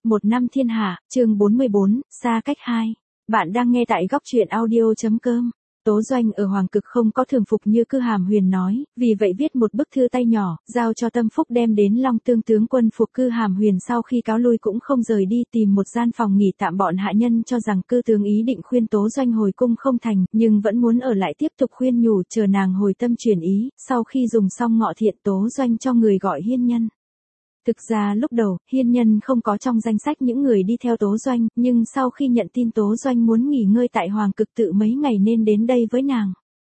Một năm thiên hạ, chương 44, xa cách 2. Bạn đang nghe tại góc truyện audio.com. Tố Doanh ở Hoàng Cực không có thường phục như Cư Hàm Huyền nói, vì vậy viết một bức thư tay nhỏ, giao cho Tâm Phúc đem đến Long Tương tướng quân phục. Cư Hàm Huyền sau khi cáo lui cũng không rời đi, tìm một gian phòng nghỉ tạm. Bọn hạ nhân cho rằng Cư tướng ý định khuyên Tố Doanh hồi cung không thành, nhưng vẫn muốn ở lại tiếp tục khuyên nhủ, chờ nàng hồi tâm chuyển ý. Sau khi dùng xong ngọ thiện, Tố Doanh cho người gọi Hiên Nhân. Thực ra lúc đầu, Hiên Nhân không có trong danh sách những người đi theo Tố Doanh, nhưng sau khi nhận tin Tố Doanh muốn nghỉ ngơi tại Hoàng Cực tự mấy ngày nên đến đây với nàng.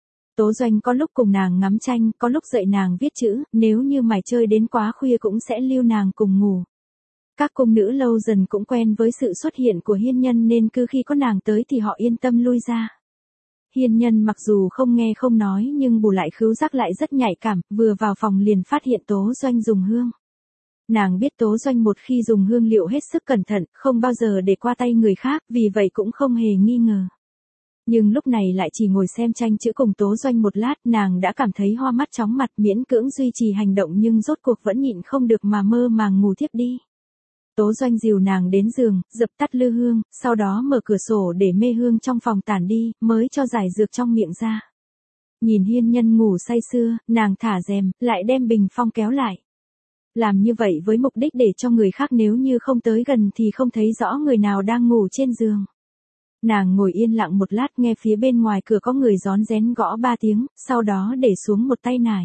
Tố Doanh có lúc cùng nàng ngắm tranh, có lúc dạy nàng viết chữ, nếu như mải chơi đến quá khuya cũng sẽ lưu nàng cùng ngủ. Các cung nữ lâu dần cũng quen với sự xuất hiện của Hiên Nhân nên cứ khi có nàng tới thì họ yên tâm lui ra. Hiên Nhân mặc dù không nghe không nói nhưng bù lại khứu giác lại rất nhạy cảm, vừa vào phòng liền phát hiện Tố Doanh dùng hương. Nàng biết Tố Doanh một khi dùng hương liệu hết sức cẩn thận, không bao giờ để qua tay người khác, vì vậy cũng không hề nghi ngờ. Nhưng lúc này lại chỉ ngồi xem tranh chữ cùng Tố Doanh một lát, nàng đã cảm thấy hoa mắt chóng mặt, miễn cưỡng duy trì hành động nhưng rốt cuộc vẫn nhịn không được mà mơ màng ngủ thiếp đi. Tố Doanh dìu nàng đến giường, dập tắt lư hương, sau đó mở cửa sổ để mê hương trong phòng tản đi, mới cho giải dược trong miệng ra. Nhìn Hiên Nhân ngủ say sưa, nàng thả rèm, lại đem bình phong kéo lại. Làm như vậy với mục đích để cho người khác nếu như không tới gần thì không thấy rõ người nào đang ngủ trên giường. Nàng ngồi yên lặng một lát, nghe phía bên ngoài cửa có người rón rén gõ 3 tiếng, sau đó để xuống một tay nải.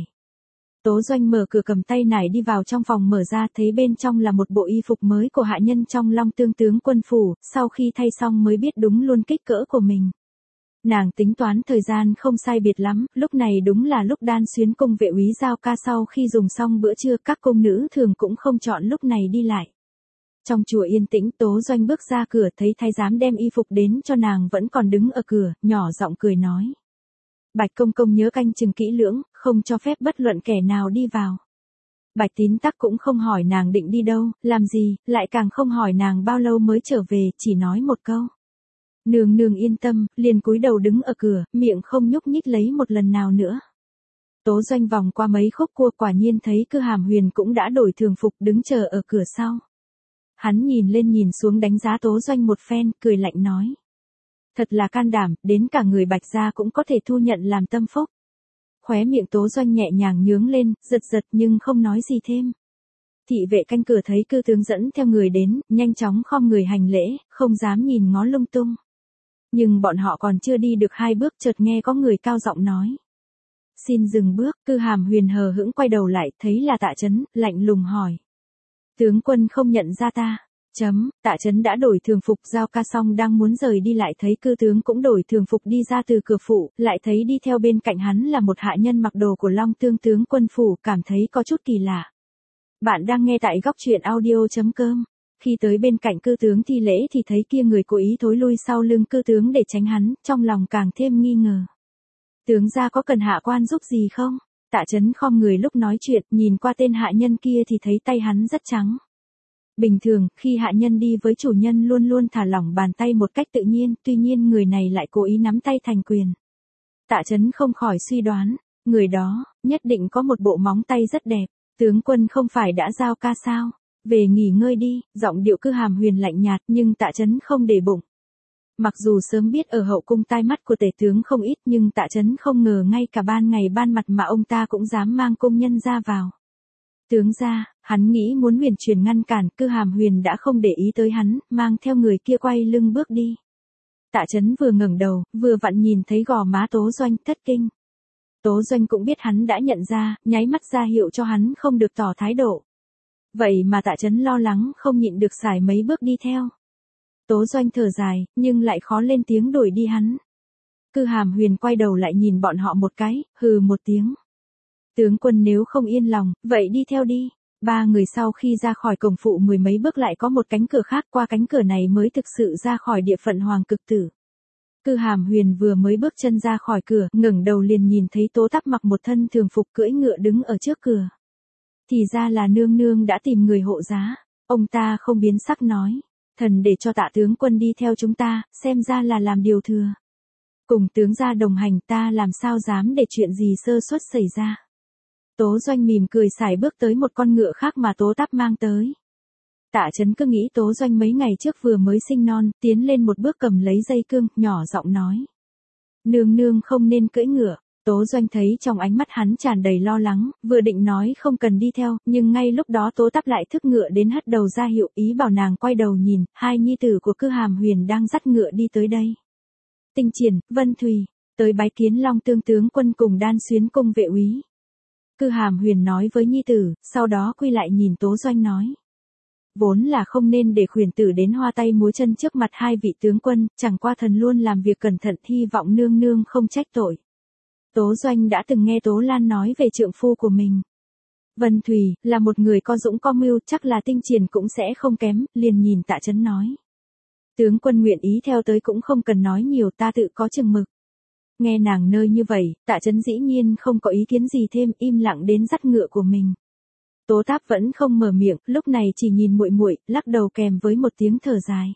Tố Doanh mở cửa cầm tay nải đi vào trong phòng, mở ra thấy bên trong là một bộ y phục mới của hạ nhân trong Long Tương tướng quân phủ, sau khi thay xong mới biết đúng luôn kích cỡ của mình. Nàng tính toán thời gian không sai biệt lắm, lúc này đúng là lúc Đan Xuyến cung vệ úy Giao Ca sau khi dùng xong bữa trưa, các cung nữ thường cũng không chọn lúc này đi lại. Trong chùa yên tĩnh, Tố Doanh bước ra cửa thấy thái giám đem y phục đến cho nàng vẫn còn đứng ở cửa, nhỏ giọng cười nói. Bạch công công nhớ canh chừng kỹ lưỡng, không cho phép bất luận kẻ nào đi vào. Bạch Tín Tắc cũng không hỏi nàng định đi đâu, làm gì, lại càng không hỏi nàng bao lâu mới trở về, chỉ nói một câu. Nương nương yên tâm, liền cúi đầu đứng ở cửa, miệng không nhúc nhích lấy một lần nào nữa. Tố Doanh vòng qua mấy khúc cua, quả nhiên thấy Cư Hàm Huyền cũng đã đổi thường phục đứng chờ ở cửa sau. Hắn nhìn lên nhìn xuống đánh giá Tố Doanh một phen, cười lạnh nói. Thật là can đảm, đến cả người Bạch gia cũng có thể thu nhận làm tâm phúc. Khóe miệng Tố Doanh nhẹ nhàng nhướng lên, giật giật nhưng không nói gì thêm. Thị vệ canh cửa thấy Cư tướng dẫn theo người đến, nhanh chóng khom người hành lễ, không dám nhìn ngó lung tung. Nhưng bọn họ còn chưa đi được 2 bước chợt nghe có người cao giọng nói. Xin dừng bước. Cư Hàm Huyền hờ hững quay đầu lại, thấy là Tạ Chấn, lạnh lùng hỏi. Tướng quân không nhận ra ta. Tạ Chấn đã đổi thường phục. Giao Ca xong đang muốn rời đi lại thấy Cư tướng cũng đổi thường phục đi ra từ cửa phủ, lại thấy đi theo bên cạnh hắn là một hạ nhân mặc đồ của Long Tương tướng quân phủ, cảm thấy có chút kỳ lạ. Bạn đang nghe tại góc truyện audio.com. Khi tới bên cạnh Cư tướng thi lễ thì thấy kia người cố ý thối lui sau lưng Cư tướng để tránh hắn, trong lòng càng thêm nghi ngờ. Tướng gia có cần hạ quan giúp gì không? Tạ Chấn khom người lúc nói chuyện, nhìn qua tên hạ nhân kia thì thấy tay hắn rất trắng. Bình thường, khi hạ nhân đi với chủ nhân luôn luôn thả lỏng bàn tay một cách tự nhiên, tuy nhiên người này lại cố ý nắm tay thành quyền. Tạ Chấn không khỏi suy đoán, người đó, nhất định có một bộ móng tay rất đẹp. Tướng quân không phải đã Giao Ca sao? Về nghỉ ngơi đi, giọng điệu Cư Hàm Huyền lạnh nhạt nhưng Tạ Chấn không để bụng. Mặc dù sớm biết ở hậu cung tai mắt của tể tướng không ít nhưng Tạ Chấn không ngờ ngay cả ban ngày ban mặt mà ông ta cũng dám mang cung nhân ra vào. Tướng gia, hắn nghĩ muốn huyền truyền ngăn cản, Cư Hàm Huyền đã không để ý tới hắn, mang theo người kia quay lưng bước đi. Tạ Chấn vừa ngẩng đầu, vừa vặn nhìn thấy gò má Tố Doanh, thất kinh. Tố Doanh cũng biết hắn đã nhận ra, nháy mắt ra hiệu cho hắn không được tỏ thái độ. Vậy mà Tạ Chấn lo lắng không nhịn được xài mấy bước đi theo. Tố Doanh thở dài, nhưng lại khó lên tiếng đuổi đi hắn. Cư Hàm Huyền quay đầu lại nhìn bọn họ một cái, hừ một tiếng. Tướng quân nếu không yên lòng, vậy đi theo đi. 3 người sau khi ra khỏi cổng phụ 10 mấy bước lại có một cánh cửa khác, qua cánh cửa này mới thực sự ra khỏi địa phận Hoàng Cực tử. Cư Hàm Huyền vừa mới bước chân ra khỏi cửa, ngẩng đầu liền nhìn thấy Tố Tắc mặc một thân thường phục cưỡi ngựa đứng ở trước cửa. Thì ra là nương nương đã tìm người hộ giá. Ông ta không biến sắc nói. Thần để cho Tạ tướng quân đi theo chúng ta, xem ra là làm điều thừa. Cùng tướng gia đồng hành, ta làm sao dám để chuyện gì sơ suất xảy ra. Tố Doanh mỉm cười sải bước tới một con ngựa khác mà Tố Tắc mang tới. Tạ Chấn cứ nghĩ Tố Doanh mấy ngày trước vừa mới sinh non, tiến lên một bước cầm lấy dây cương, nhỏ giọng nói. Nương nương không nên cưỡi ngựa. Tố Doanh thấy trong ánh mắt hắn tràn đầy lo lắng, vừa định nói không cần đi theo, nhưng ngay lúc đó Tố Táp lại thức ngựa đến hất đầu ra hiệu ý bảo nàng quay đầu nhìn, hai nhi tử của Cư Hàm Huyền đang dắt ngựa đi tới đây. Tinh Triển, Vân Thùy, tới bái kiến Long Tương tướng quân cùng Đan Xuyến cung vệ úy. Cư Hàm Huyền nói với nhi tử, sau đó quy lại nhìn Tố Doanh nói. Vốn là không nên để khuyển tử đến hoa tay múa chân trước mặt hai vị tướng quân, chẳng qua thần luôn làm việc cẩn thận, hy vọng nương nương không trách tội. Tố Doanh đã từng nghe Tố Lan nói về trượng phu của mình. Vân Thùy, là một người có dũng có mưu, chắc là Tinh Triển cũng sẽ không kém, liền nhìn Tạ Chấn nói. Tướng quân nguyện ý theo tới cũng không cần nói nhiều, ta tự có chừng mực. Nghe nàng nơi như vậy, Tạ Chấn dĩ nhiên không có ý kiến gì thêm, im lặng đến dắt ngựa của mình. Tố Táp vẫn không mở miệng, lúc này chỉ nhìn muội muội, lắc đầu kèm với một tiếng thở dài.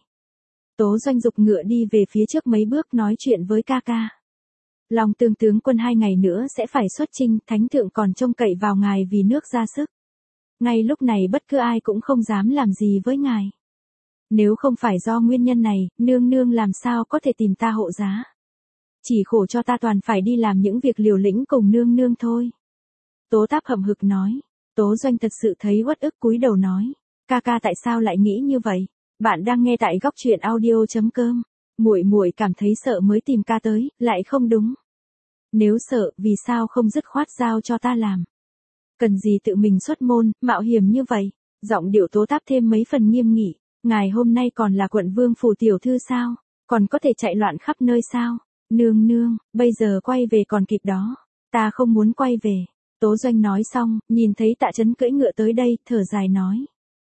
Tố Doanh giục ngựa đi về phía trước mấy bước nói chuyện với ca ca. Long Tương tướng quân 2 ngày nữa sẽ phải xuất chinh, thánh thượng còn trông cậy vào ngài vì nước ra sức. Ngay lúc này bất cứ ai cũng không dám làm gì với ngài. Nếu không phải do nguyên nhân này, nương nương làm sao có thể tìm ta hộ giá. Chỉ khổ cho ta toàn phải đi làm những việc liều lĩnh cùng nương nương thôi. Tố Táp hậm hực nói. Tố Doanh thật sự thấy uất ức cúi đầu nói. Ca ca tại sao lại nghĩ như vậy? Bạn đang nghe tại góc truyện audio.com. Muội cảm thấy sợ mới tìm ca tới, lại không đúng. Nếu sợ, vì sao không dứt khoát giao cho ta làm? Cần gì tự mình xuất môn, mạo hiểm như vậy? Giọng điệu Tố Táp thêm mấy phần nghiêm nghị. Ngài hôm nay còn là quận vương phủ tiểu thư sao? Còn có thể chạy loạn khắp nơi sao? Nương nương, bây giờ quay về còn kịp đó. Ta không muốn quay về. Tố Doanh nói xong, nhìn thấy Tạ Chấn cưỡi ngựa tới đây, thở dài nói.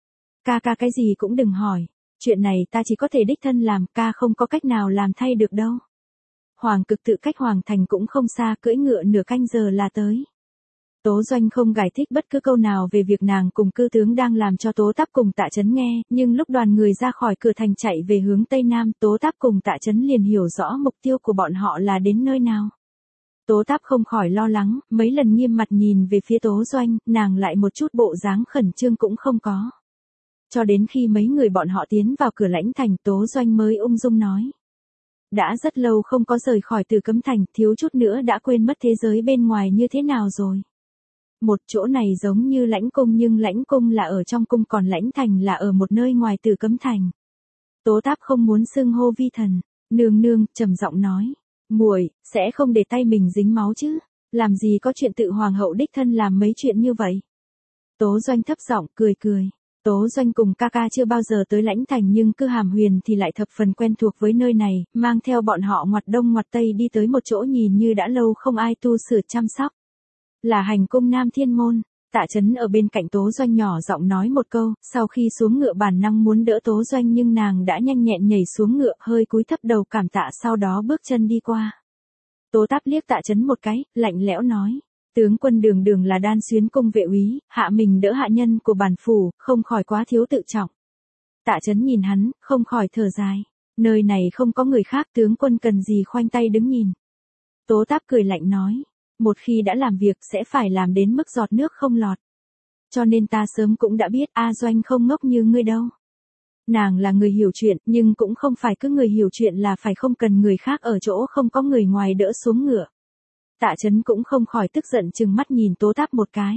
Ca ca cái gì cũng đừng hỏi. Chuyện này ta chỉ có thể đích thân làm, ca không có cách nào làm thay được đâu. Hoàng Cực tự cách Hoàng Thành cũng không xa, cưỡi ngựa nửa canh giờ là tới. Tố Doanh không giải thích bất cứ câu nào về việc nàng cùng cư tướng đang làm cho Tố Táp cùng Tạ Chấn nghe, nhưng lúc đoàn người ra khỏi cửa thành chạy về hướng Tây Nam, Tố Táp cùng Tạ Chấn liền hiểu rõ mục tiêu của bọn họ là đến nơi nào. Tố Táp không khỏi lo lắng, mấy lần nghiêm mặt nhìn về phía Tố Doanh, nàng lại một chút bộ dáng khẩn trương cũng không có. Cho đến khi mấy người bọn họ tiến vào cửa lãnh thành, Tố Doanh mới ung dung nói. Đã rất lâu không có rời khỏi Tử Cấm Thành, thiếu chút nữa đã quên mất thế giới bên ngoài như thế nào rồi. Một chỗ này giống như lãnh cung nhưng lãnh cung là ở trong cung còn lãnh thành là ở một nơi ngoài Tử Cấm Thành. Tố Táp không muốn xưng hô vi thần, nương nương, trầm giọng nói. Muội sẽ không để tay mình dính máu chứ, làm gì có chuyện tự hoàng hậu đích thân làm mấy chuyện như vậy. Tố Doanh thấp giọng cười cười. Tố Doanh cùng ca ca chưa bao giờ tới lãnh thành nhưng Cư Hàm Huyền thì lại thập phần quen thuộc với nơi này, mang theo bọn họ ngoặt đông ngoặt tây đi tới một chỗ nhìn như đã lâu không ai tu sửa chăm sóc. Là hành cung Nam Thiên Môn. Tạ Chấn ở bên cạnh Tố Doanh nhỏ giọng nói một câu, sau khi xuống ngựa bản năng muốn đỡ Tố Doanh nhưng nàng đã nhanh nhẹn nhảy xuống ngựa, hơi cúi thấp đầu cảm tạ sau đó bước chân đi qua. Tố Táp liếc Tạ Chấn một cái, lạnh lẽo nói. Tướng quân đường đường là Đan Xuyến cung vệ úy, hạ mình đỡ hạ nhân của bản phủ, không khỏi quá thiếu tự trọng. Tạ Chấn nhìn hắn, không khỏi thở dài. Nơi này không có người khác, tướng quân cần gì khoanh tay đứng nhìn. Tố Táp cười lạnh nói. Một khi đã làm việc sẽ phải làm đến mức giọt nước không lọt. Cho nên ta sớm cũng đã biết A Doanh không ngốc như ngươi đâu. Nàng là người hiểu chuyện, nhưng cũng không phải cứ người hiểu chuyện là phải không cần người khác ở chỗ không có người ngoài đỡ xuống ngựa. Tạ Chấn cũng không khỏi tức giận chừng mắt nhìn Tố Táp một cái.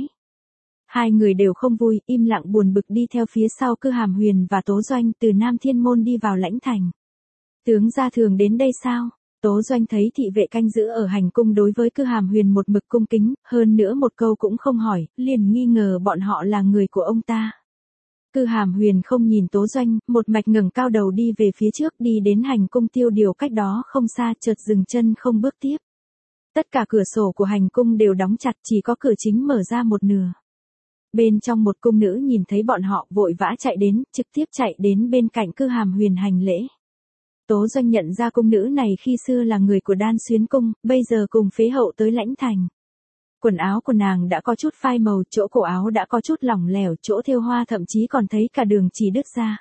Hai người đều không vui, im lặng buồn bực đi theo phía sau Cư Hàm Huyền và Tố Doanh từ Nam Thiên Môn đi vào lãnh thành. Tướng gia thường đến đây sao? Tố Doanh thấy thị vệ canh giữ ở hành cung đối với Cư Hàm Huyền một mực cung kính, hơn nữa một câu cũng không hỏi, liền nghi ngờ bọn họ là người của ông ta. Cư Hàm Huyền không nhìn Tố Doanh, một mạch ngẩng cao đầu đi về phía trước, đi đến hành cung Tiêu Điều cách đó không xa, chợt dừng chân không bước tiếp. Tất cả cửa sổ của hành cung đều đóng chặt, chỉ có cửa chính mở ra một nửa. Bên trong một cung nữ nhìn thấy bọn họ vội vã chạy đến, trực tiếp chạy đến bên cạnh Cư Hàm Huyền hành lễ. Tố Doanh nhận ra cung nữ này khi xưa là người của Đan Xuyến cung, bây giờ cùng phế hậu tới lãnh thành. Quần áo của nàng đã có chút phai màu, chỗ cổ áo đã có chút lỏng lẻo, chỗ thêu hoa thậm chí còn thấy cả đường chỉ đứt ra.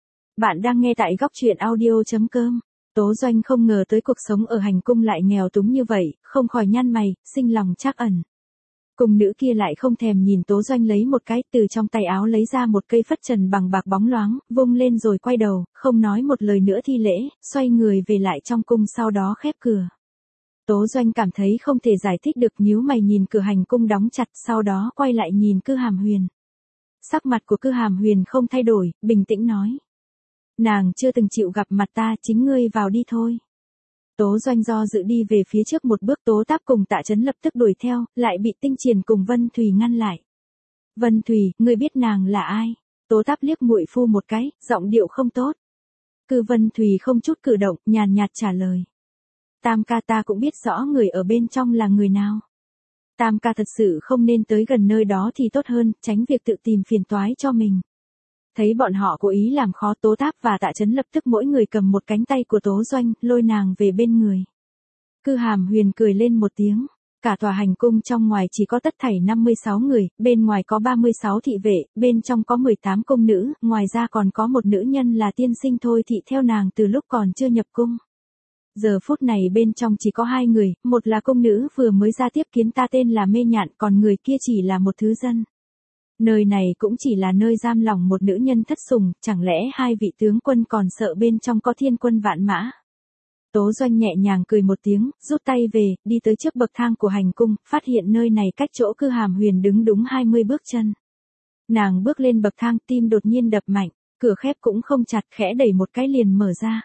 Bạn đang nghe tại góc truyện audio.com. Tố Doanh không ngờ tới cuộc sống ở hành cung lại nghèo túng như vậy, không khỏi nhăn mày, sinh lòng trắc ẩn. Cung nữ kia lại không thèm nhìn Tố Doanh lấy một cái, từ trong tay áo lấy ra một cây phất trần bằng bạc bóng loáng, vung lên rồi quay đầu, không nói một lời nữa thi lễ, xoay người về lại trong cung, sau đó khép cửa. Tố Doanh cảm thấy không thể giải thích được, nhíu mày nhìn cửa hành cung đóng chặt, sau đó quay lại nhìn Cư Hàm Huyền. Sắc mặt của Cư Hàm Huyền không thay đổi, bình tĩnh nói. Nàng chưa từng chịu gặp mặt ta, chính ngươi vào đi thôi. Tố Doanh do dự đi về phía trước một bước, Tố Táp cùng Tạ Chấn lập tức đuổi theo, lại bị Tinh Triển cùng Vân Thùy ngăn lại. Vân Thùy, ngươi biết nàng là ai? Tố Táp liếc muội phu một cái, giọng điệu không tốt. Cư Vân Thùy không chút cử động, nhàn nhạt trả lời. Tam ca, ta cũng biết rõ người ở bên trong là người nào. Tam ca thật sự không nên tới gần nơi đó thì tốt hơn, tránh việc tự tìm phiền toái cho mình. Thấy bọn họ cố ý làm khó, Tố Táp và Tạ Chấn lập tức mỗi người cầm một cánh tay của Tố Doanh, lôi nàng về bên người. Cư Hàm Huyền cười lên một tiếng. Cả tòa hành cung trong ngoài chỉ có tất thảy 56 người, bên ngoài có 36 thị vệ, bên trong có 18 cung nữ, ngoài ra còn có một nữ nhân là tiên sinh Thôi Thị theo nàng từ lúc còn chưa nhập cung. Giờ phút này bên trong chỉ có 2 người, một là cung nữ vừa mới ra tiếp kiến ta tên là Mê Nhạn, còn người kia chỉ là một thứ dân. Nơi này cũng chỉ là nơi giam lỏng một nữ nhân thất sủng, chẳng lẽ 2 vị tướng quân còn sợ bên trong có thiên quân vạn mã? Tố Doanh nhẹ nhàng cười một tiếng, rút tay về, đi tới trước bậc thang của hành cung, phát hiện nơi này cách chỗ Cư Hàm Huyền đứng đúng 20 bước chân. Nàng bước lên bậc thang, tim đột nhiên đập mạnh, cửa khép cũng không chặt, khẽ đẩy một cái liền mở ra.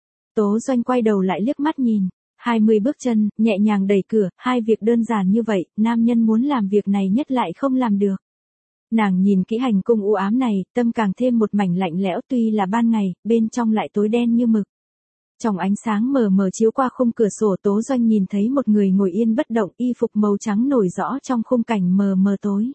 Tố Doanh quay đầu lại liếc mắt nhìn, 20 bước chân, nhẹ nhàng đẩy cửa, 2 việc đơn giản như vậy, nam nhân muốn làm việc này nhất lại không làm được. Nàng nhìn kỹ hành cung u ám này, tâm càng thêm một mảnh lạnh lẽo, tuy là ban ngày, bên trong lại tối đen như mực. Trong ánh sáng mờ mờ chiếu qua khung cửa sổ, Tố Doanh nhìn thấy một người ngồi yên bất động, y phục màu trắng nổi rõ trong khung cảnh mờ mờ tối.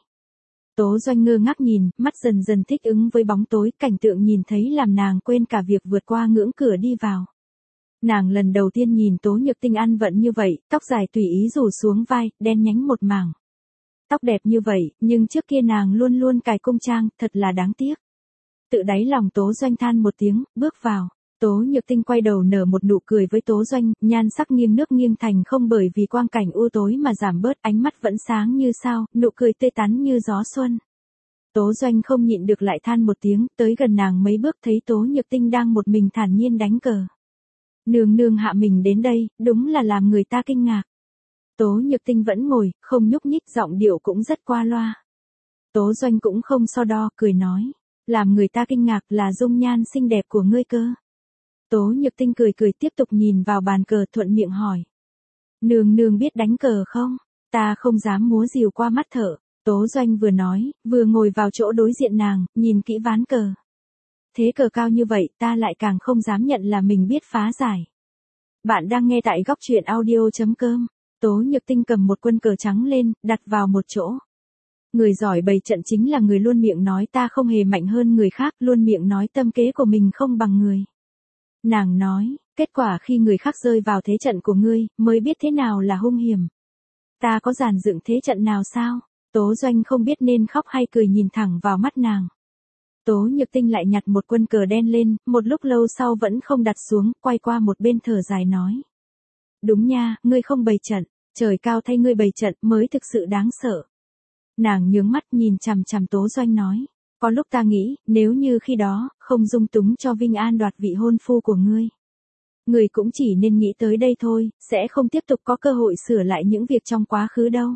Tố Doanh ngơ ngác nhìn, mắt dần dần thích ứng với bóng tối, cảnh tượng nhìn thấy làm nàng quên cả việc vượt qua ngưỡng cửa đi vào. Nàng lần đầu tiên nhìn Tố Nhược Tinh ăn vận như vậy, tóc dài tùy ý rủ xuống vai, đen nhánh một mảng. Tóc đẹp như vậy, nhưng trước kia nàng luôn luôn cài cung trang, thật là đáng tiếc. Tự đáy lòng Tố Doanh than một tiếng, bước vào. Tố Nhược Tinh quay đầu nở một nụ cười với Tố Doanh, nhan sắc nghiêng nước nghiêng thành không bởi vì quang cảnh u tối mà giảm bớt, ánh mắt vẫn sáng như sao, nụ cười tươi tắn như gió xuân. Tố Doanh không nhịn được lại than một tiếng, tới gần nàng mấy bước thấy Tố Nhược Tinh đang một mình thản nhiên đánh cờ. Nương nương hạ mình đến đây, đúng là làm người ta kinh ngạc. Tố Nhược Tinh vẫn ngồi, không nhúc nhích, giọng điệu cũng rất qua loa. Tố Doanh cũng không so đo, cười nói, làm người ta kinh ngạc là dung nhan xinh đẹp của ngươi cơ. Tố Nhược Tinh cười cười tiếp tục nhìn vào bàn cờ, thuận miệng hỏi. Nương nương biết đánh cờ không? Ta không dám múa rìu qua mắt thợ. Tố Doanh vừa nói, vừa ngồi vào chỗ đối diện nàng, nhìn kỹ ván cờ. Thế cờ cao như vậy, ta lại càng không dám nhận là mình biết phá giải. Bạn đang nghe tại góc truyện audio.com. Tố Nhược Tinh cầm một quân cờ trắng lên, đặt vào một chỗ. Người giỏi bày trận chính là người luôn miệng nói ta không hề mạnh hơn người khác, luôn miệng nói tâm kế của mình không bằng người. Nàng nói, kết quả khi người khác rơi vào thế trận của ngươi, mới biết thế nào là hung hiểm. Ta có giàn dựng thế trận nào sao? Tố Doanh không biết nên khóc hay cười, nhìn thẳng vào mắt nàng. Tố Nhược Tinh lại nhặt một quân cờ đen lên, một lúc lâu sau vẫn không đặt xuống, quay qua một bên thở dài nói. Đúng nha, ngươi không bày trận, trời cao thay ngươi bày trận mới thực sự đáng sợ. Nàng nhướng mắt nhìn chằm chằm Tố Doanh nói. Có lúc ta nghĩ, nếu như khi đó, không dung túng cho Vinh An đoạt vị hôn phu của ngươi. Ngươi cũng chỉ nên nghĩ tới đây thôi, sẽ không tiếp tục có cơ hội sửa lại những việc trong quá khứ đâu.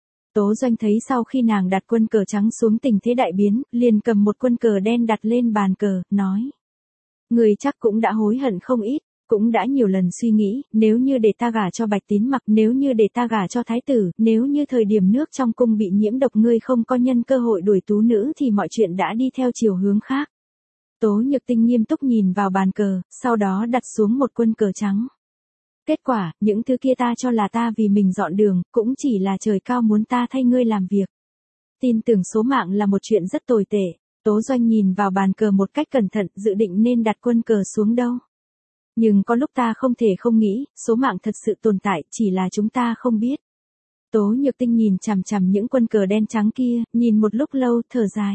Tố Doanh thấy sau khi nàng đặt quân cờ trắng xuống tình thế đại biến, liền cầm một quân cờ đen đặt lên bàn cờ, nói. Ngươi chắc cũng đã hối hận không ít, cũng đã nhiều lần suy nghĩ, nếu như để ta gả cho Bạch Tín Mặc, nếu như để ta gả cho Thái tử, nếu như thời điểm nước trong cung bị nhiễm độc ngươi không có nhân cơ hội đuổi tú nữ thì mọi chuyện đã đi theo chiều hướng khác. Tố Nhược Tinh nghiêm túc nhìn vào bàn cờ, sau đó đặt xuống một quân cờ trắng. Kết quả, những thứ kia ta cho là ta vì mình dọn đường, cũng chỉ là trời cao muốn ta thay ngươi làm việc. Tin tưởng số mạng là một chuyện rất tồi tệ. Tố Doanh nhìn vào bàn cờ một cách cẩn thận, dự định nên đặt quân cờ xuống đâu. Nhưng có lúc ta không thể không nghĩ, số mạng thật sự tồn tại, chỉ là chúng ta không biết. Tố Nhược Tinh nhìn chằm chằm những quân cờ đen trắng kia, nhìn một lúc lâu, thở dài.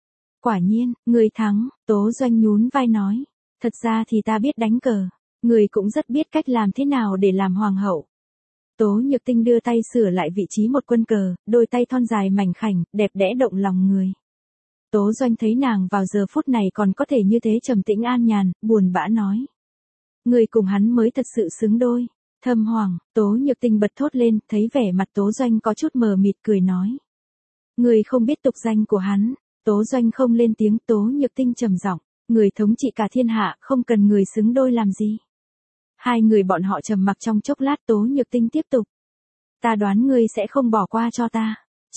Quả nhiên, người thắng, Tố Doanh nhún vai nói. Thật ra thì ta biết đánh cờ. Người cũng rất biết cách làm thế nào để làm hoàng hậu. Tố Nhược Tinh đưa tay sửa lại vị trí một quân cờ, đôi tay thon dài mảnh khảnh, đẹp đẽ động lòng người. Tố Doanh thấy nàng vào giờ phút này còn có thể như thế trầm tĩnh an nhàn, buồn bã nói. Người cùng hắn mới thật sự xứng đôi. Thâm Hoàng, Tố Nhược Tinh bật thốt lên, thấy vẻ mặt Tố Doanh có chút mờ mịt cười nói. Người không biết tục danh của hắn. Tố Doanh không lên tiếng, Tố Nhược Tinh trầm giọng, người thống trị cả thiên hạ, không cần người xứng đôi làm gì. Hai người bọn họ trầm mặc trong chốc lát, Tố Nhược Tinh tiếp tục. Ta đoán ngươi sẽ không bỏ qua cho ta.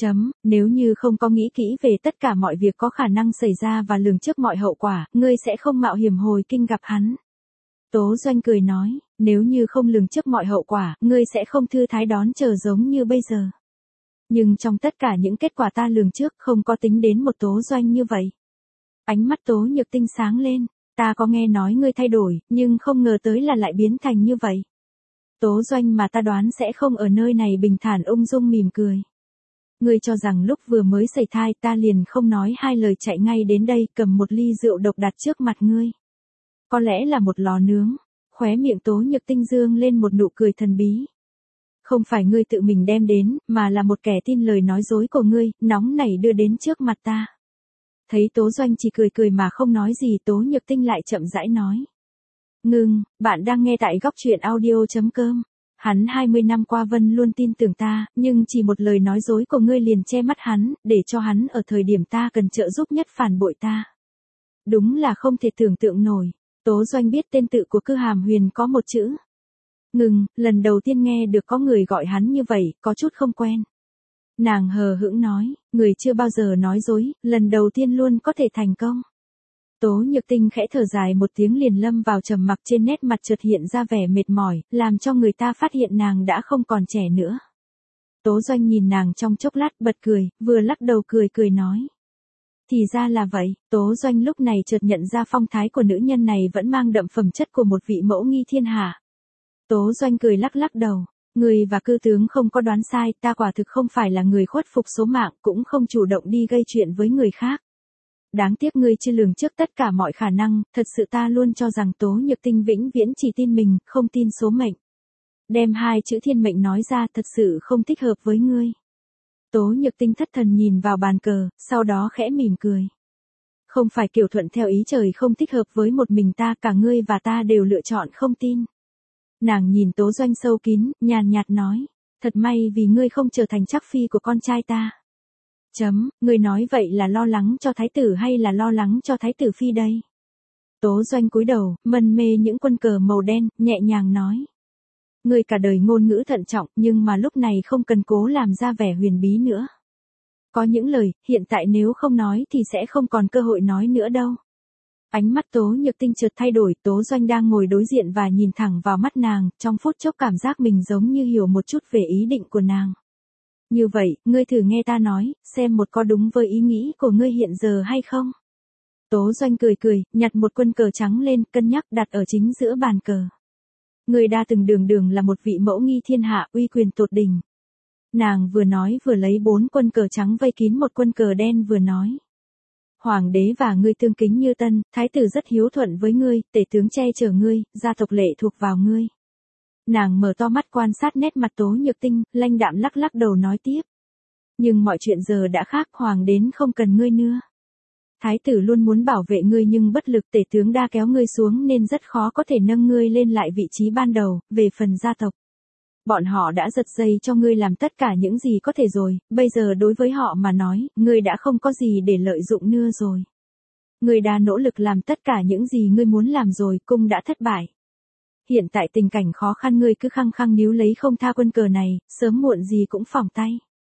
Nếu như không có nghĩ kỹ về tất cả mọi việc có khả năng xảy ra và lường trước mọi hậu quả, ngươi sẽ không mạo hiểm hồi kinh gặp hắn. Tố Doanh cười nói, nếu như không lường trước mọi hậu quả, ngươi sẽ không thư thái đón chờ giống như bây giờ. Nhưng trong tất cả những kết quả ta lường trước không có tính đến một Tố Doanh như vậy. Ánh mắt Tố Nhược Tinh sáng lên, ta có nghe nói ngươi thay đổi, nhưng không ngờ tới là lại biến thành như vậy. Tố Doanh mà ta đoán sẽ không ở nơi này bình thản ung dung mỉm cười. Ngươi cho rằng lúc vừa mới sẩy thai ta liền không nói hai lời chạy ngay đến đây cầm một ly rượu độc đặt trước mặt ngươi. Có lẽ là một lò nướng, khóe miệng Tố Nhược Tinh dương lên một nụ cười thần bí. Không phải ngươi tự mình đem đến, mà là một kẻ tin lời nói dối của ngươi, nóng nảy đưa đến trước mặt ta. Thấy Tố Doanh chỉ cười cười mà không nói gì, Tố Nhược Tinh lại chậm rãi nói. Ngưng, bạn đang nghe tại góc truyện audio.com. Hắn 20 năm qua vẫn luôn tin tưởng ta, nhưng chỉ một lời nói dối của ngươi liền che mắt hắn, để cho hắn ở thời điểm ta cần trợ giúp nhất phản bội ta. Đúng là không thể tưởng tượng nổi. Tố Doanh biết tên tự của Cư Hàm Huyền có một chữ. Ngừng, lần đầu tiên nghe được có người gọi hắn như vậy, có chút không quen. Nàng hờ hững nói, người chưa bao giờ nói dối, lần đầu tiên luôn có thể thành công. Tố Nhược Tinh khẽ thở dài một tiếng liền lâm vào trầm mặc, trên nét mặt chợt hiện ra vẻ mệt mỏi, làm cho người ta phát hiện nàng đã không còn trẻ nữa. Tố Doanh nhìn nàng trong chốc lát bật cười, vừa lắc đầu cười nói. Thì ra là vậy, Tố Doanh lúc này chợt nhận ra phong thái của nữ nhân này vẫn mang đậm phẩm chất của một vị mẫu nghi thiên hạ. Tố Doanh cười lắc đầu, người và cư tướng không có đoán sai, ta quả thực không phải là người khuất phục số mạng, cũng không chủ động đi gây chuyện với người khác. Đáng tiếc ngươi chưa lường trước tất cả mọi khả năng, thật sự ta luôn cho rằng Tố Nhược Tinh vĩnh viễn chỉ tin mình, không tin số mệnh. Đem hai chữ thiên mệnh nói ra thật sự không thích hợp với ngươi. Tố Nhược Tinh thất thần nhìn vào bàn cờ, sau đó khẽ mỉm cười. Không phải kiểu thuận theo ý trời không thích hợp với một mình ta, cả ngươi và ta đều lựa chọn không tin. Nàng nhìn Tố Doanh sâu kín, nhàn nhạt nói, thật may vì ngươi không trở thành trắc phi của con trai ta. Ngươi nói vậy là lo lắng cho thái tử hay là lo lắng cho thái tử phi đây? Tố Doanh cúi đầu, mân mê những quân cờ màu đen, nhẹ nhàng nói. Ngươi cả đời ngôn ngữ thận trọng, nhưng mà lúc này không cần cố làm ra vẻ huyền bí nữa. Có những lời, hiện tại nếu không nói thì sẽ không còn cơ hội nói nữa đâu. Ánh mắt Tố Nhược Tinh chợt thay đổi, Tố Doanh đang ngồi đối diện và nhìn thẳng vào mắt nàng, trong phút chốc cảm giác mình giống như hiểu một chút về ý định của nàng. Như vậy, ngươi thử nghe ta nói, xem một có đúng với ý nghĩ của ngươi hiện giờ hay không? Tố Doanh cười, nhặt một quân cờ trắng lên, cân nhắc đặt ở chính giữa bàn cờ. Ngươi đã từng đường là một vị mẫu nghi thiên hạ, uy quyền tột đỉnh. Nàng vừa nói vừa lấy 4 quân cờ trắng vây kín một quân cờ đen vừa nói. Hoàng đế và ngươi tương kính như tân, thái tử rất hiếu thuận với ngươi, tể tướng che chở ngươi, gia tộc lệ thuộc vào ngươi. Nàng mở to mắt quan sát nét mặt Tố Nhược Tinh, lanh đạm lắc đầu nói tiếp. Nhưng mọi chuyện giờ đã khác, hoàng đến không cần ngươi nữa. Thái tử luôn muốn bảo vệ ngươi nhưng bất lực, tể tướng đã kéo ngươi xuống nên rất khó có thể nâng ngươi lên lại vị trí ban đầu, về phần gia tộc. Bọn họ đã giật dây cho ngươi làm tất cả những gì có thể rồi, bây giờ đối với họ mà nói, ngươi đã không có gì để lợi dụng nữa rồi. Ngươi đã nỗ lực làm tất cả những gì ngươi muốn làm rồi, cung đã thất bại. Hiện tại tình cảnh khó khăn ngươi cứ khăng khăng níu lấy không tha quân cờ này, sớm muộn gì cũng phỏng tay.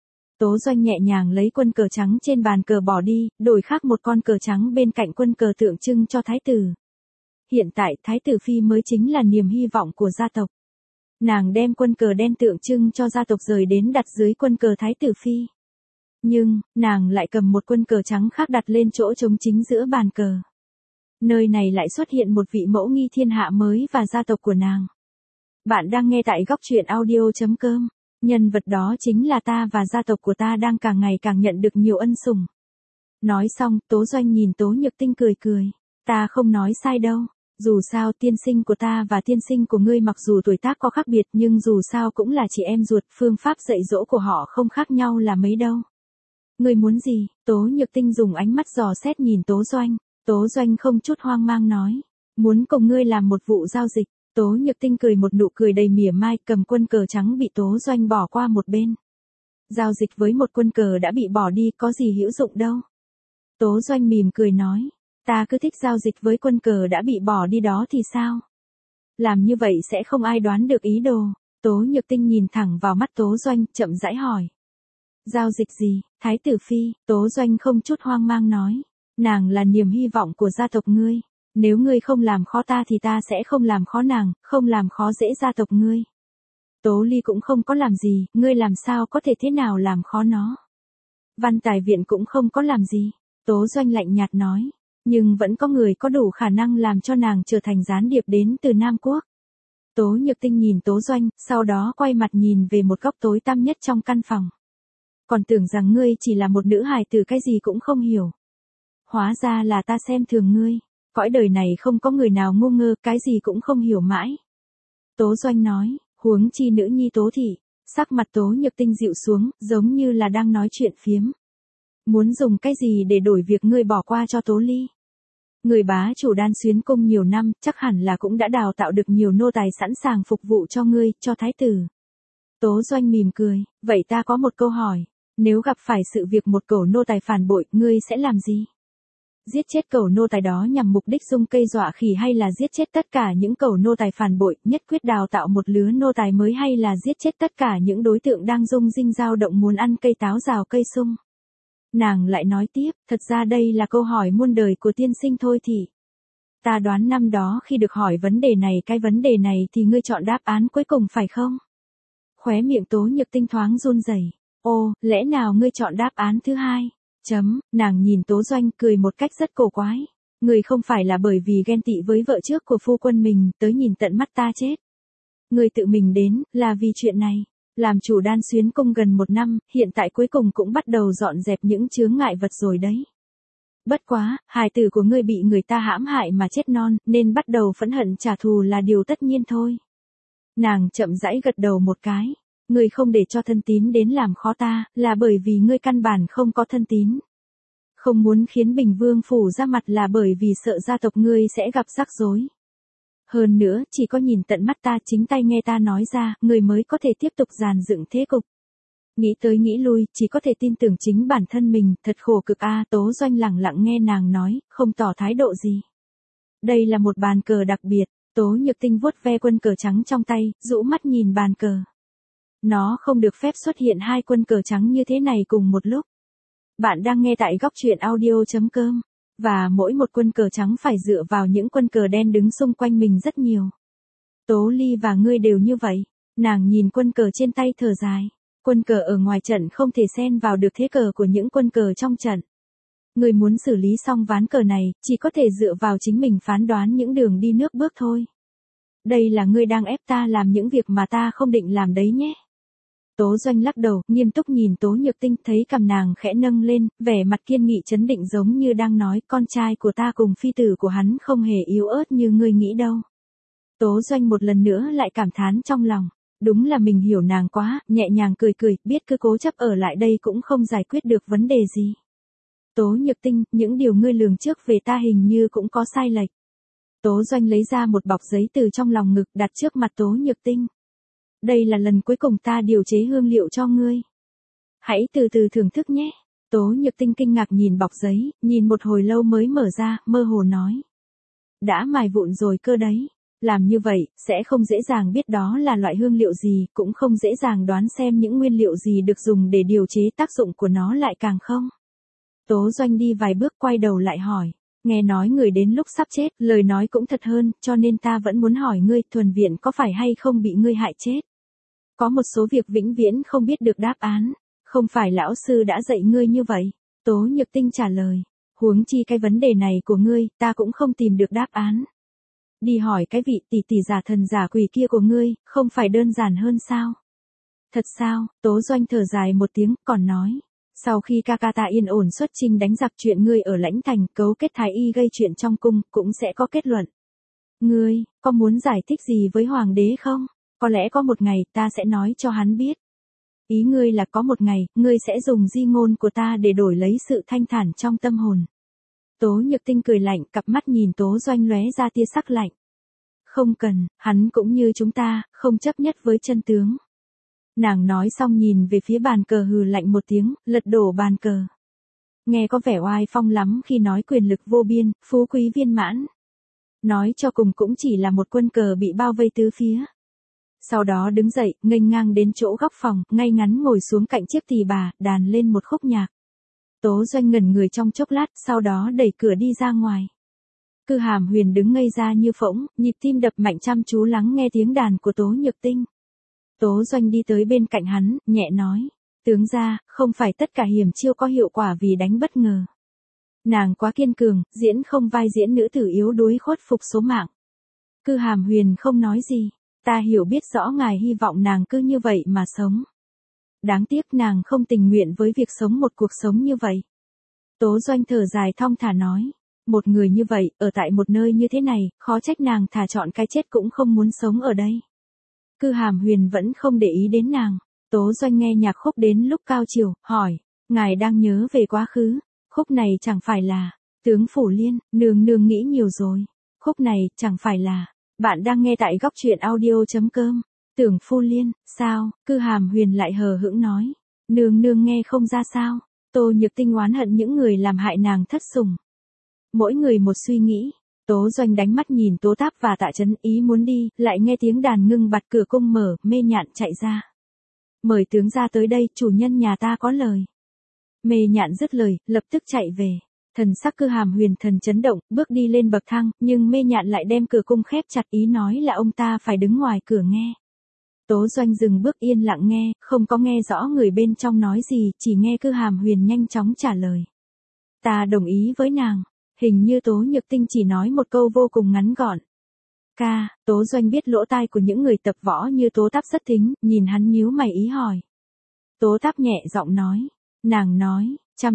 Tố Doanh nhẹ nhàng lấy quân cờ trắng trên bàn cờ bỏ đi, đổi khác một con cờ trắng bên cạnh quân cờ tượng trưng cho thái tử. Hiện tại thái tử phi mới chính là niềm hy vọng của gia tộc. Nàng đem quân cờ đen tượng trưng cho gia tộc rời đến đặt dưới quân cờ thái tử phi. Nhưng, nàng lại cầm một quân cờ trắng khác đặt lên chỗ trống chính giữa bàn cờ. Nơi này lại xuất hiện một vị mẫu nghi thiên hạ mới và gia tộc của nàng. Bạn đang nghe tại góc truyện audio.com. Nhân vật đó chính là ta và gia tộc của ta đang càng ngày càng nhận được nhiều ân sủng. Nói xong, Tố Doanh nhìn Tố Nhược Tinh cười. Ta không nói sai đâu. Dù sao tiên sinh của ta và tiên sinh của ngươi mặc dù tuổi tác có khác biệt nhưng dù sao cũng là chị em ruột, phương pháp dạy dỗ của họ không khác nhau là mấy đâu. Ngươi muốn gì? Tố Nhược Tinh dùng ánh mắt dò xét nhìn Tố Doanh. Tố Doanh không chút hoang mang nói. Muốn cùng ngươi làm một vụ giao dịch. Tố Nhược Tinh cười một nụ cười đầy mỉa mai, cầm quân cờ trắng bị Tố Doanh bỏ qua một bên. Giao dịch với một quân cờ đã bị bỏ đi có gì hữu dụng đâu. Tố Doanh mỉm cười nói. Ta cứ thích giao dịch với quân cờ đã bị bỏ đi đó thì sao? Làm như vậy sẽ không ai đoán được ý đồ. Tố Nhược Tinh nhìn thẳng vào mắt Tố Doanh, chậm rãi hỏi. Giao dịch gì? Thái tử phi? Tố Doanh không chút hoang mang nói. Nàng là niềm hy vọng của gia tộc ngươi. Nếu ngươi không làm khó ta thì ta sẽ không làm khó nàng, không làm khó dễ gia tộc ngươi. Tố Ly cũng không có làm gì, ngươi làm sao có thể thế nào làm khó nó. Văn Tài Viện cũng không có làm gì. Tố Doanh lạnh nhạt nói. Nhưng vẫn có người có đủ khả năng làm cho nàng trở thành gián điệp đến từ Nam Quốc. Tố Nhược Tinh nhìn Tố Doanh, sau đó quay mặt nhìn về một góc tối tăm nhất trong căn phòng. Còn tưởng rằng ngươi chỉ là một nữ hài tử cái gì cũng không hiểu. Hóa ra là ta xem thường ngươi. Cõi đời này không có người nào ngu ngơ, cái gì cũng không hiểu mãi. Tố Doanh nói, huống chi nữ nhi Tố Thị. Sắc mặt Tố Nhược Tinh dịu xuống, giống như là đang nói chuyện phiếm. Muốn dùng cái gì để đổi việc ngươi bỏ qua cho Tố Ly? Người bá chủ Đan Xuyến cung nhiều năm, chắc hẳn là cũng đã đào tạo được nhiều nô tài sẵn sàng phục vụ cho ngươi, cho thái tử. Tố Doanh mỉm cười, vậy ta có một câu hỏi. Nếu gặp phải sự việc một cẩu nô tài phản bội, ngươi sẽ làm gì? Giết chết cẩu nô tài đó nhằm mục đích dung cây dọa khỉ hay là giết chết tất cả những cẩu nô tài phản bội, nhất quyết đào tạo một lứa nô tài mới hay là giết chết tất cả những đối tượng đang rung rinh dao động muốn ăn cây táo rào cây sung? Nàng lại nói tiếp, thật ra đây là câu hỏi muôn đời của tiên sinh thôi thì. Ta đoán năm đó khi được hỏi cái vấn đề này thì ngươi chọn đáp án cuối cùng phải không? Khóe miệng Tố Nhược Tinh thoáng run rẩy. Ô, lẽ nào ngươi chọn đáp án thứ hai? Nàng nhìn Tố Doanh cười một cách rất cổ quái. Ngươi không phải là bởi vì ghen tị với vợ trước của phu quân mình tới nhìn tận mắt ta chết. Ngươi tự mình đến, là vì chuyện này. Làm chủ Đan Xuyến cung gần 1 năm, hiện tại cuối cùng cũng bắt đầu dọn dẹp những chướng ngại vật rồi đấy. Bất quá, hài tử của ngươi bị người ta hãm hại mà chết non, nên bắt đầu phẫn hận trả thù là điều tất nhiên thôi. Nàng chậm rãi gật đầu một cái. Ngươi không để cho thân tín đến làm khó ta, là bởi vì ngươi căn bản không có thân tín. Không muốn khiến Bình Vương phủ ra mặt là bởi vì sợ gia tộc ngươi sẽ gặp rắc rối. Hơn nữa, chỉ có nhìn tận mắt ta chính tay nghe ta nói ra, người mới có thể tiếp tục dàn dựng thế cục. Nghĩ tới nghĩ lui, chỉ có thể tin tưởng chính bản thân mình, thật khổ cực a. Tố Doanh lẳng lặng nghe nàng nói, không tỏ thái độ gì. Đây là một bàn cờ đặc biệt. Tố Nhược Tinh vuốt ve quân cờ trắng trong tay, rũ mắt nhìn bàn cờ. Nó không được phép xuất hiện 2 quân cờ trắng như thế này cùng một lúc. Bạn đang nghe tại góc truyện audio.com. Và mỗi một quân cờ trắng phải dựa vào những quân cờ đen đứng xung quanh mình rất nhiều. Tố Ly và ngươi đều như vậy. Nàng nhìn quân cờ trên tay thở dài. Quân cờ ở ngoài trận không thể xen vào được thế cờ của những quân cờ trong trận. Ngươi muốn xử lý xong ván cờ này, chỉ có thể dựa vào chính mình phán đoán những đường đi nước bước thôi. Đây là ngươi đang ép ta làm những việc mà ta không định làm đấy nhé. Tố Doanh lắc đầu, nghiêm túc nhìn Tố Nhược Tinh, thấy cằm nàng khẽ nâng lên, vẻ mặt kiên nghị trấn định giống như đang nói, con trai của ta cùng phi tử của hắn không hề yếu ớt như ngươi nghĩ đâu. Tố Doanh một lần nữa lại cảm thán trong lòng, đúng là mình hiểu nàng quá, nhẹ nhàng cười cười, biết cứ cố chấp ở lại đây cũng không giải quyết được vấn đề gì. Tố Nhược Tinh, những điều ngươi lường trước về ta hình như cũng có sai lệch. Tố Doanh lấy ra một bọc giấy từ trong lòng ngực đặt trước mặt Tố Nhược Tinh. Đây là lần cuối cùng ta điều chế hương liệu cho ngươi. Hãy từ từ thưởng thức nhé. Tố Nhược Tinh kinh ngạc nhìn bọc giấy, nhìn một hồi lâu mới mở ra, mơ hồ nói. Đã mài vụn rồi cơ đấy. Làm như vậy, sẽ không dễ dàng biết đó là loại hương liệu gì, cũng không dễ dàng đoán xem những nguyên liệu gì được dùng để điều chế tác dụng của nó lại càng không. Tố Doanh đi vài bước quay đầu lại hỏi. Nghe nói người đến lúc sắp chết, lời nói cũng thật hơn, cho nên ta vẫn muốn hỏi ngươi, Thuần Viện có phải hay không bị ngươi hại chết? Có một số việc vĩnh viễn không biết được đáp án, không phải lão sư đã dạy ngươi như vậy? Tố Nhược Tinh trả lời, huống chi cái vấn đề này của ngươi, ta cũng không tìm được đáp án. Đi hỏi cái vị tỷ tỷ giả thần giả quỷ kia của ngươi, không phải đơn giản hơn sao? Thật sao? Tố Doanh thở dài một tiếng, còn nói. Sau khi ca ca ta yên ổn xuất chinh đánh giặc chuyện ngươi ở Lãnh Thành, cấu kết thái y gây chuyện trong cung, cũng sẽ có kết luận. Ngươi, có muốn giải thích gì với hoàng đế không? Có lẽ có một ngày ta sẽ nói cho hắn biết. Ý ngươi là có một ngày, ngươi sẽ dùng di ngôn của ta để đổi lấy sự thanh thản trong tâm hồn. Tố Nhược Tinh cười lạnh, cặp mắt nhìn Tố Doanh lóe ra tia sắc lạnh. Không cần, hắn cũng như chúng ta, không chấp nhất với chân tướng. Nàng nói xong nhìn về phía bàn cờ hừ lạnh một tiếng, lật đổ bàn cờ. Nghe có vẻ oai phong lắm khi nói quyền lực vô biên, phú quý viên mãn. Nói cho cùng cũng chỉ là một quân cờ bị bao vây tứ phía. Sau đó đứng dậy, nghênh ngang đến chỗ góc phòng, ngay ngắn ngồi xuống cạnh chiếc tỳ bà, đàn lên một khúc nhạc. Tố Doanh ngẩn người trong chốc lát, sau đó đẩy cửa đi ra ngoài. Cư Hàm Huyền đứng ngây ra như phỗng, nhịp tim đập mạnh chăm chú lắng nghe tiếng đàn của Tố Nhược Tinh. Tố Doanh đi tới bên cạnh hắn, nhẹ nói, tướng gia, không phải tất cả hiểm chiêu có hiệu quả vì đánh bất ngờ. Nàng quá kiên cường, diễn không vai diễn nữ tử yếu đuối khuất phục số mạng. Cư Hàm Huyền không nói gì, ta hiểu biết rõ ngài hy vọng nàng cứ như vậy mà sống. Đáng tiếc nàng không tình nguyện với việc sống một cuộc sống như vậy. Tố Doanh thở dài thong thả nói, một người như vậy, ở tại một nơi như thế này, khó trách nàng thà chọn cái chết cũng không muốn sống ở đây. Cư Hàm Huyền vẫn không để ý đến nàng. Tố Doanh nghe nhạc khúc đến lúc cao chiều, hỏi, ngài đang nhớ về quá khứ, khúc này chẳng phải là, tướng Phủ Liên, nương nương nghĩ nhiều rồi, khúc này chẳng phải là, bạn đang nghe tại góc truyện audio.com, tưởng Phu Liên, sao, Cư Hàm Huyền lại hờ hững nói, nương nương nghe không ra sao, Tô Nhược Tinh oán hận những người làm hại nàng thất sủng. Mỗi người một suy nghĩ. Tố Doanh đánh mắt nhìn Tố Táp và Tạ Chấn ý muốn đi, lại nghe tiếng đàn ngưng bặt, cửa cung mở, Mê Nhạn chạy ra. Mời tướng ra tới đây, chủ nhân nhà ta có lời. Mê Nhạn dứt lời, lập tức chạy về. Thần sắc Cư Hàm Huyền thần chấn động, bước đi lên bậc thang, nhưng Mê Nhạn lại đem cửa cung khép chặt, ý nói là ông ta phải đứng ngoài cửa nghe. Tố Doanh dừng bước yên lặng nghe, không có nghe rõ người bên trong nói gì, chỉ nghe Cư Hàm Huyền nhanh chóng trả lời. Ta đồng ý với nàng. Hình như Tố Nhược Tinh chỉ nói một câu vô cùng ngắn gọn. Ca, Tố Doanh biết lỗ tai của những người tập võ như Tố Táp rất thính, nhìn hắn nhíu mày ý hỏi. Tố Táp nhẹ giọng nói. Nàng nói, chăm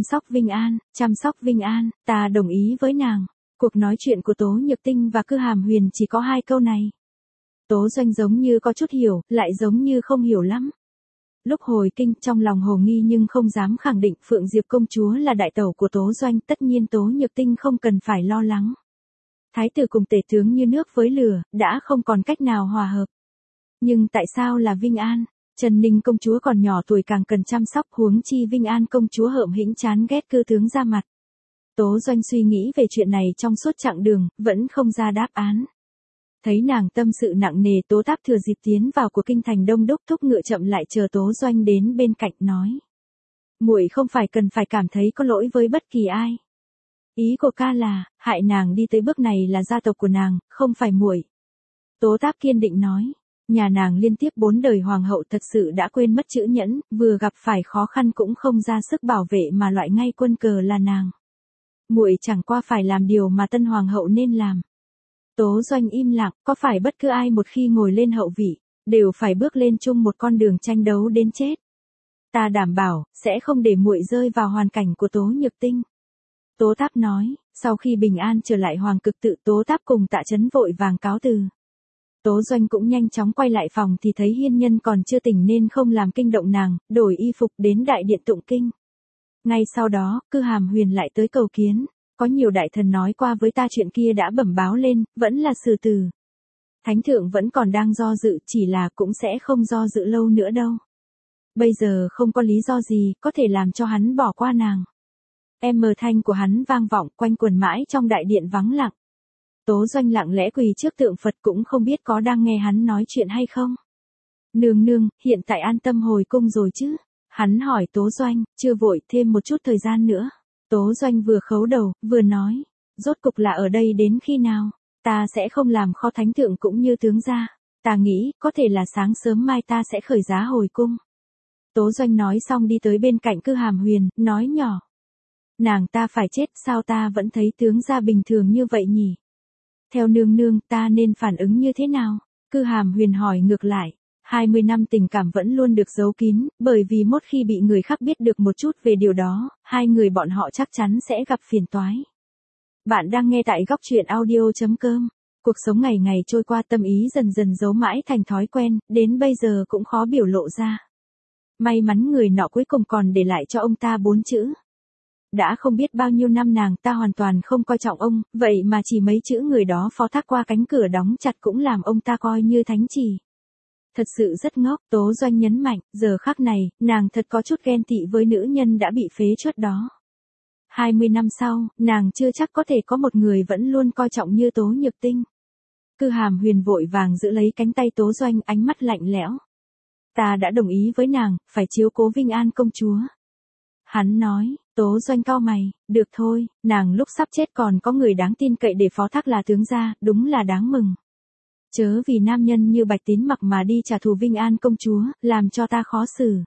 sóc Vinh An, ta đồng ý với nàng. Cuộc nói chuyện của Tố Nhược Tinh và Cư Hàm Huyền chỉ có hai câu này. Tố Doanh giống như có chút hiểu, lại giống như không hiểu lắm. Lúc hồi kinh trong lòng hồ nghi nhưng không dám khẳng định Phượng Diệp công chúa là đại tẩu của Tố Doanh, tất nhiên Tố Nhược Tinh không cần phải lo lắng. Thái tử cùng tể tướng như nước với lửa, đã không còn cách nào hòa hợp. Nhưng tại sao là Vinh An? Trần Ninh công chúa còn nhỏ tuổi càng cần chăm sóc, huống chi Vinh An công chúa hợm hĩnh chán ghét cư tướng ra mặt. Tố Doanh suy nghĩ về chuyện này trong suốt chặng đường, vẫn không ra đáp án. Thấy nàng tâm sự nặng nề, Tố Táp thừa dịp tiến vào của kinh thành đông đúc, thúc ngựa chậm lại chờ Tố Doanh đến bên cạnh nói. Muội không phải cần phải cảm thấy có lỗi với bất kỳ ai. Ý của ca là, hại nàng đi tới bước này là gia tộc của nàng, không phải muội. Tố Táp kiên định nói. Nhà nàng liên tiếp 4 đời hoàng hậu thật sự đã quên mất chữ nhẫn, vừa gặp phải khó khăn cũng không ra sức bảo vệ mà loại ngay quân cờ là nàng. Muội chẳng qua phải làm điều mà tân hoàng hậu nên làm. Tố Doanh im lặng, có phải bất cứ ai một khi ngồi lên hậu vị, đều phải bước lên chung một con đường tranh đấu đến chết. Ta đảm bảo, sẽ không để muội rơi vào hoàn cảnh của Tố Nhược Tinh. Tố Táp nói, sau khi bình an trở lại Hoàng Cực Tự, Tố Táp cùng Tạ Chấn vội vàng cáo từ. Tố Doanh cũng nhanh chóng quay lại phòng thì thấy hiên nhân còn chưa tỉnh nên không làm kinh động nàng, đổi y phục đến đại điện tụng kinh. Ngay sau đó, Cư Hàm Huyền lại tới cầu kiến. Có nhiều đại thần nói qua với ta chuyện kia đã bẩm báo lên, vẫn là xử tử. Thánh thượng vẫn còn đang do dự, chỉ là cũng sẽ không do dự lâu nữa đâu. Bây giờ không có lý do gì có thể làm cho hắn bỏ qua nàng. Thanh của hắn vang vọng quanh quần mãi trong đại điện vắng lặng. Tố Doanh lặng lẽ quỳ trước tượng Phật cũng không biết có đang nghe hắn nói chuyện hay không. Nương nương, hiện tại an tâm hồi cung rồi chứ? Hắn hỏi Tố Doanh, chưa vội, thêm một chút thời gian nữa. Tố Doanh vừa khấu đầu, vừa nói, rốt cục là ở đây đến khi nào? Ta sẽ không làm khó thánh thượng cũng như tướng gia. Ta nghĩ, có thể là sáng sớm mai ta sẽ khởi giá hồi cung. Tố Doanh nói xong đi tới bên cạnh Cư Hàm Huyền, nói nhỏ. Nàng ta phải chết, sao ta vẫn thấy tướng gia bình thường như vậy nhỉ? Theo nương nương, ta nên phản ứng như thế nào? Cư Hàm Huyền hỏi ngược lại. 20 năm tình cảm vẫn luôn được giấu kín, bởi vì một khi bị người khác biết được một chút về điều đó, hai người bọn họ chắc chắn sẽ gặp phiền toái. Bạn đang nghe tại góc truyện audio.com. Cuộc sống ngày ngày trôi qua, tâm ý dần dần giấu mãi thành thói quen, đến bây giờ cũng khó biểu lộ ra. May mắn người nọ cuối cùng còn để lại cho ông ta 4 chữ. Đã không biết bao nhiêu năm nàng ta hoàn toàn không coi trọng ông, vậy mà chỉ mấy chữ người đó phó thác qua cánh cửa đóng chặt cũng làm ông ta coi như thánh chỉ. Thật sự rất ngốc, Tố Doanh nhấn mạnh, giờ khắc này, nàng thật có chút ghen tị với nữ nhân đã bị phế truất đó. 20 năm sau, nàng chưa chắc có thể có một người vẫn luôn coi trọng như Tố Nhược Tinh. Cư Hàm Huyền vội vàng giữ lấy cánh tay Tố Doanh, ánh mắt lạnh lẽo. Ta đã đồng ý với nàng, phải chiếu cố Vinh An công chúa. Hắn nói, Tố Doanh cau mày, được thôi, nàng lúc sắp chết còn có người đáng tin cậy để phó thác là tướng gia, đúng là đáng mừng. Chớ vì nam nhân như Bạch Tín Mặc mà đi trả thù Vinh An công chúa, làm cho ta khó xử.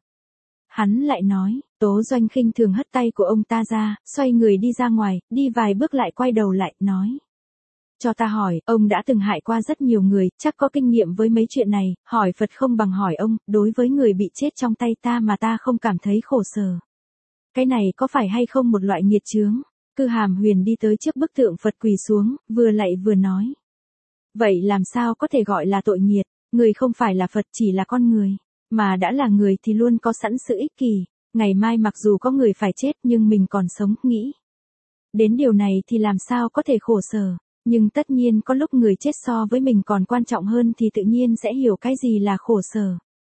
Hắn lại nói, Tố Doanh khinh thường hất tay của ông ta ra, xoay người đi ra ngoài, đi vài bước lại quay đầu lại, nói. Cho ta hỏi, ông đã từng hại qua rất nhiều người, chắc có kinh nghiệm với mấy chuyện này, hỏi Phật không bằng hỏi ông, đối với người bị chết trong tay ta mà ta không cảm thấy khổ sở. Cái này có phải hay không một loại nghiệt chướng? Cư Hàm Huyền đi tới trước bức tượng Phật quỳ xuống, vừa lạy vừa nói. Vậy làm sao có thể gọi là tội nghiệt? Người không phải là Phật, chỉ là con người. Mà đã là người thì luôn có sẵn sự ích kỷ. Ngày mai mặc dù có người phải chết nhưng mình còn sống, nghĩ. Đến điều này thì làm sao có thể khổ sở. Nhưng tất nhiên có lúc người chết so với mình còn quan trọng hơn thì tự nhiên sẽ hiểu cái gì là khổ sở.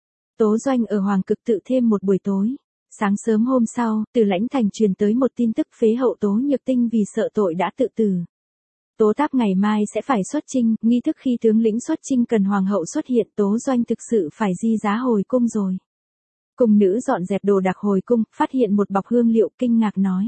Tố Doanh ở Hoàng Cực tự thêm một buổi tối. Sáng sớm hôm sau, từ Lãnh Thành truyền tới một tin tức phế hậu Tố Nhược Tinh vì sợ tội đã tự tử. Tố Táp ngày mai sẽ phải xuất chinh, nghi thức khi tướng lĩnh xuất chinh cần hoàng hậu xuất hiện, Tố Doanh thực sự phải di giá hồi cung rồi. Cung nữ dọn dẹp đồ đạc hồi cung, phát hiện một bọc hương liệu, kinh ngạc nói.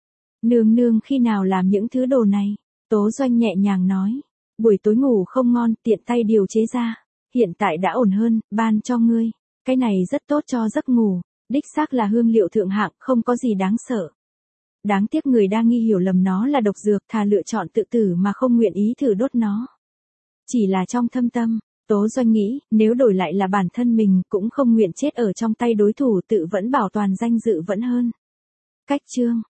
Nương nương khi nào làm những thứ đồ này? Tố Doanh nhẹ nhàng nói. Buổi tối ngủ không ngon, tiện tay điều chế ra. Hiện tại đã ổn hơn, ban cho ngươi. Cái này rất tốt cho giấc ngủ. Đích xác là hương liệu thượng hạng, không có gì đáng sợ. Đáng tiếc người đa nghi hiểu lầm nó là độc dược, thà lựa chọn tự tử mà không nguyện ý thử đốt nó. Chỉ là trong thâm tâm, Tố Doanh nghĩ, nếu đổi lại là bản thân mình cũng không nguyện chết ở trong tay đối thủ, tự vẫn bảo toàn danh dự vẫn hơn. Cách chương